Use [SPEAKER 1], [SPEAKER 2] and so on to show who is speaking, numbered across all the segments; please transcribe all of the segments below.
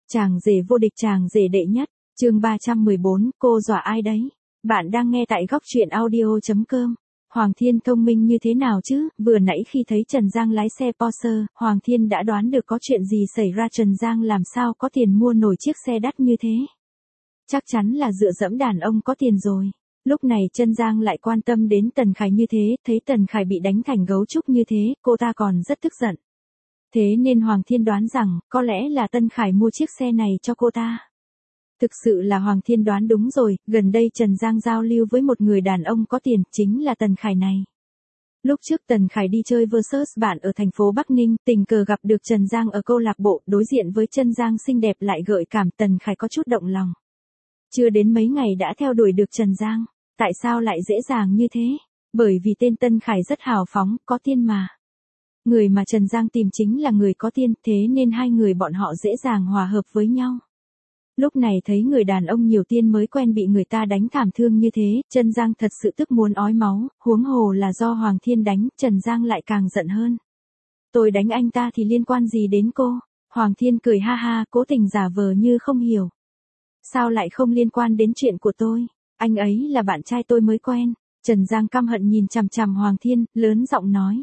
[SPEAKER 1] Chàng rể vô địch, chàng rể đệ nhất, chương 314, cô dọa ai đấy? Bạn đang nghe tại góc truyện audio.com. Hoàng Thiên thông minh như thế nào chứ, vừa nãy khi thấy Trần Giang lái xe Porsche, Hoàng Thiên đã đoán được có chuyện gì xảy ra. Trần Giang làm sao có tiền mua nổi chiếc xe đắt như thế? Chắc chắn là dựa dẫm đàn ông có tiền rồi. Lúc này Trần Giang lại quan tâm đến Tần Khải như thế, thấy Tần Khải bị đánh thành gấu trúc như thế, cô ta còn rất tức giận. Thế nên Hoàng Thiên đoán rằng, có lẽ là Tân Khải mua chiếc xe này cho cô ta. Thực sự là Hoàng Thiên đoán đúng rồi, gần đây Trần Giang giao lưu với một người đàn ông có tiền, chính là Tần Khải này. Lúc trước Tần Khải đi chơi versus bạn ở thành phố Bắc Ninh, tình cờ gặp được Trần Giang ở câu lạc bộ, đối diện với Trần Giang xinh đẹp lại gợi cảm, Tần Khải có chút động lòng. Chưa đến mấy ngày đã theo đuổi được Trần Giang, tại sao lại dễ dàng như thế? Bởi vì tên Tân Khải rất hào phóng, có tiền mà. Người mà Trần Giang tìm chính là người có tiền, thế nên hai người bọn họ dễ dàng hòa hợp với nhau. Lúc này thấy người đàn ông nhiều tiền mới quen bị người ta đánh thảm thương như thế, Trần Giang thật sự tức muốn ói máu, huống hồ là do Hoàng Thiên đánh, Trần Giang lại càng giận hơn. Tôi đánh anh ta thì liên quan gì đến cô? Hoàng Thiên cười ha ha, cố tình giả vờ như không hiểu. Sao lại không liên quan đến chuyện của tôi? Anh ấy là bạn trai tôi mới quen. Trần Giang căm hận nhìn chằm chằm Hoàng Thiên, lớn giọng nói.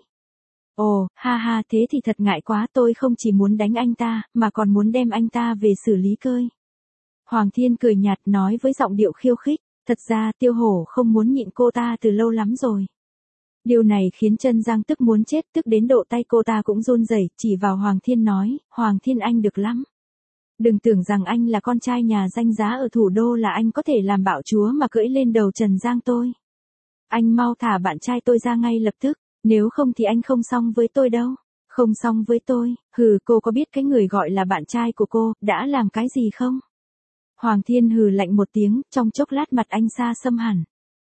[SPEAKER 1] Ồ, ha ha, thế thì thật ngại quá, tôi không chỉ muốn đánh anh ta, mà còn muốn đem anh ta về xử lý cơi. Hoàng Thiên cười nhạt nói với giọng điệu khiêu khích, thật ra Tiêu Hổ không muốn nhịn cô ta từ lâu lắm rồi. Điều này khiến Trần Giang tức muốn chết, tức đến độ tay cô ta cũng run rẩy, chỉ vào Hoàng Thiên nói, Hoàng Thiên anh được lắm. Đừng tưởng rằng anh là con trai nhà danh giá ở thủ đô là anh có thể làm bạo chúa mà cưỡi lên đầu Trần Giang tôi. Anh mau thả bạn trai tôi ra ngay lập tức. Nếu không thì anh không xong với tôi đâu. Không xong với tôi, hừ, cô có biết cái người gọi là bạn trai của cô, đã làm cái gì không? Hoàng Thiên hừ lạnh một tiếng, trong chốc lát mặt anh xa xăm hẳn.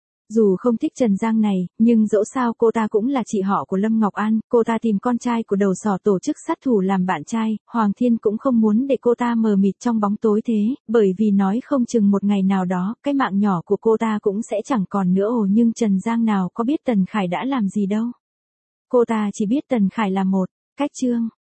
[SPEAKER 1] Dù không thích Trần Giang này, nhưng dẫu sao cô ta cũng là chị họ của Lâm Ngọc An, cô ta tìm con trai của đầu sỏ tổ chức sát thủ làm bạn trai, Hoàng Thiên cũng không muốn để cô ta mờ mịt trong bóng tối thế, bởi vì nói không chừng một ngày nào đó, cái mạng nhỏ của cô ta cũng sẽ chẳng còn nữa. Ồ, nhưng Trần Giang nào có biết Tần Khải đã làm gì đâu. Cô ta chỉ biết Tần Khải là một cách trương.